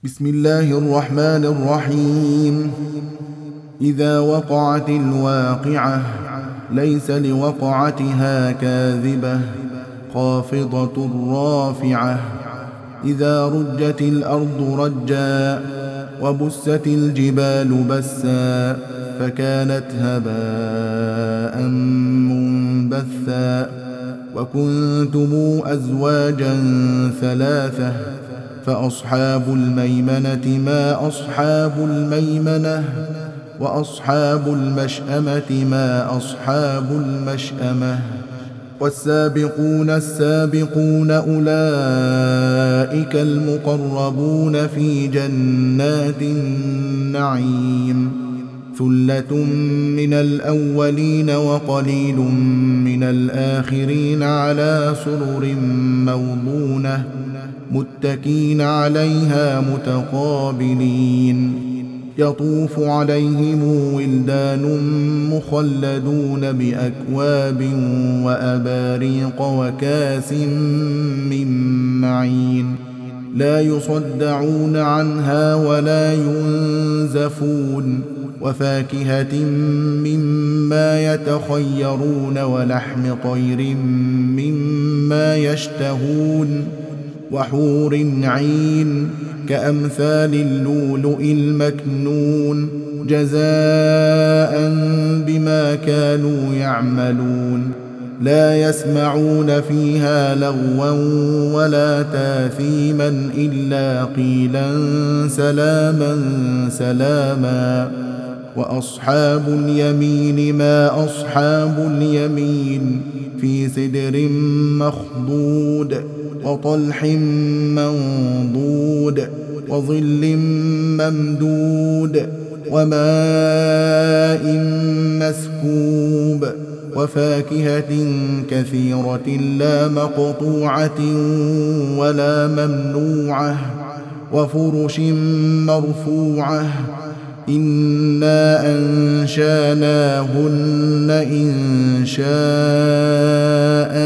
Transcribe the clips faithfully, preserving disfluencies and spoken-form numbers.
بسم الله الرحمن الرحيم. إذا وقعت الواقعة ليس لوقعتها كاذبة خافضة رافعة. إذا رجت الأرض رجا وبست الجبال بسا فكانت هباء منبثا. وكنتم أزواجا ثلاثة فأصحاب الميمنة ما أصحاب الميمنة وأصحاب المشأمة ما أصحاب المشأمة. والسابقون السابقون أولئك المقربون في جنات النعيم. ثلة من الأولين وقليل من الآخرين على سرر موضونة متكين عليها متقابلين. يطوف عليهم ولدان مخلدون بأكواب وأباريق وكاس من معين لا يصدعون عنها ولا ينزفون. وفاكهة مما يتخيرون ولحم طير مما يشتهون. وحور عين كأمثال اللؤلؤ المكنون جزاء بما كانوا يعملون. لا يسمعون فيها لغوا ولا تاثيما إلا قيلا سلاما سلاما. وأصحاب اليمين ما أصحاب اليمين في سدر مخضود وطلح منضود وظل ممدود وماء مسكوب. وفاكهة كثيرة لا مقطوعة ولا ممنوعة وفرش مرفوعة. إنا أنشاناهن إنشاء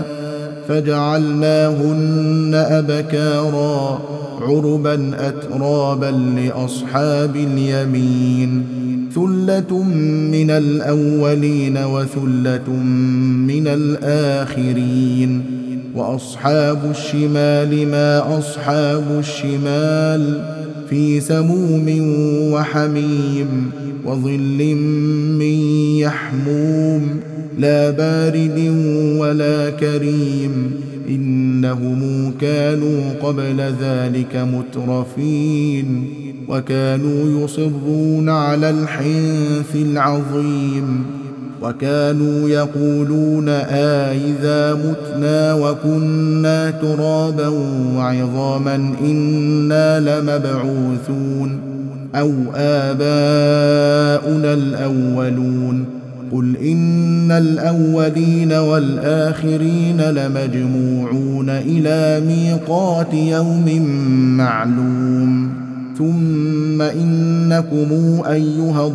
فجعلناهن أبكارا عربا أترابا لأصحاب اليمين. ثلة من الأولين وثلة من الآخرين. وأصحاب الشمال ما أصحاب الشمال في سموم وحميم وظل من يحموم لا بارد ولا كريم. إنهم كانوا قبل ذلك مترفين وكانوا يصرون على الحنث العظيم. وكانوا يقولون آئذا متنا وكنا ترابا وعظاما إنا لمبعوثون أو آباؤنا الأولون. قل إن الأولين والآخرين لمجموعون إلى ميقات يوم معلوم. ثم إنكم أيها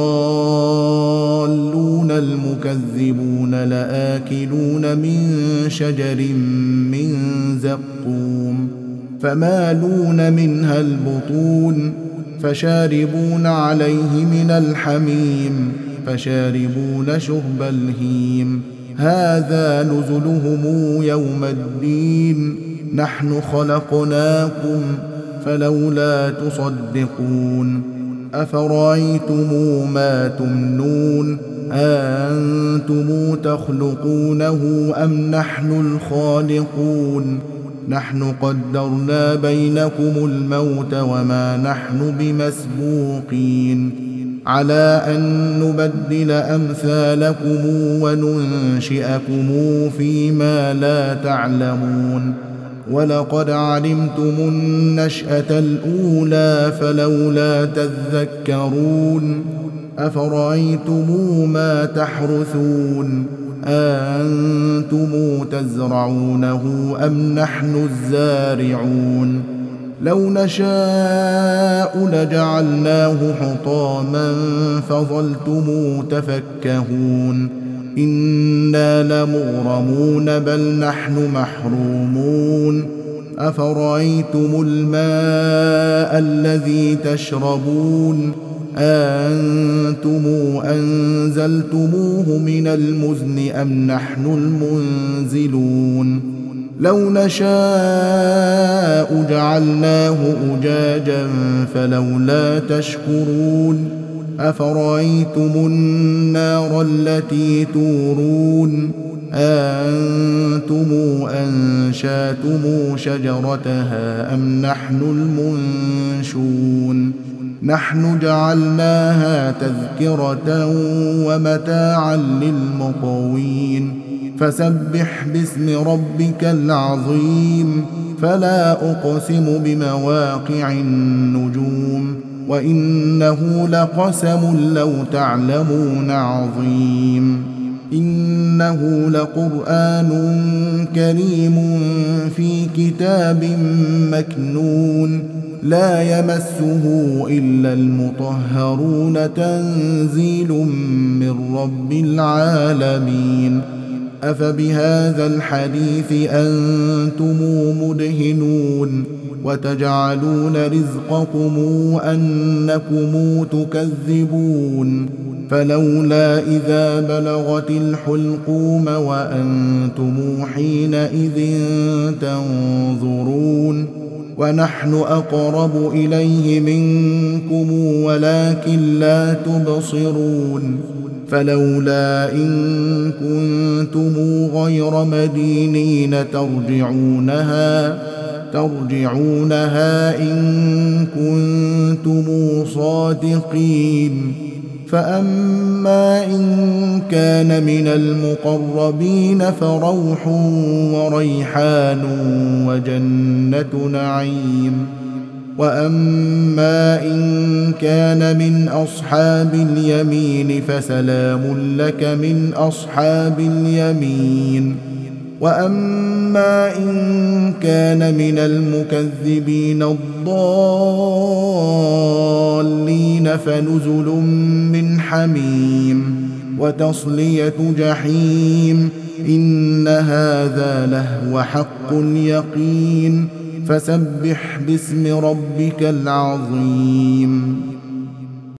الضالون المكذبون لآكلون من شجر من زقوم فمالون منها البطون فشاربون عليه من الحميم فشاربون شرب الهيم. هذا نزلهم يوم الدين نحن خلقناكم فلولا تصدقون. أفرأيتم ما تمنون أأنتم تخلقونه أم نحن الخالقون. نحن قدرنا بينكم الموت وما نحن بمسبوقين على أن نبدل أمثالكم وننشئكم فيما لا تعلمون. ولقد علمتم النشأة الأولى فلولا تذكرون. أفرأيتم ما تحرثون أأنتم تزرعونه أم نحن الزارعون. لو نشاء لجعلناه حطاما فظلتم تفكهون. إنا لمغرمون بل نحن محرومون. أفرأيتم الماء الذي تشربون أأنتم أنزلتموه من المزن أم نحن المنزلون لو نشاء جعلناه أجاجا فلولا تشكرون أفرأيتم النار التي تورون أأنتم أنشأتم شجرتها أم نحن المنشون نحن جعلناها تذكرة ومتاعا للمقوين فسبح باسم ربك العظيم فلا أقسم بمواقع النجوم وإنه لقسم لو تعلمون عظيم إنه لقرآن كريم في كتاب مكنون لا يمسه إلا المطهرون تنزيل من رب العالمين أفبهذا الحديث أنتم مدهنون وتجعلون رزقكم أنكم تكذبون فلولا إذا بلغت الحلقوم وأنتم حينئذ تنظرون ونحن أقرب إليه منكم ولكن لا تبصرون فلولا إن كنتم غير مدينين ترجعونها ترجعونها إن كنتم صادقين فأما إن كان من المقربين فروح وريحان وجنة نعيم وأما إن كان من أصحاب اليمين فسلام لك من أصحاب اليمين وأما إن كان من المكذبين الضالين فنزل من حميم وتصلية جحيم إن هذا لهو حق اليقين فسبح باسم ربك العظيم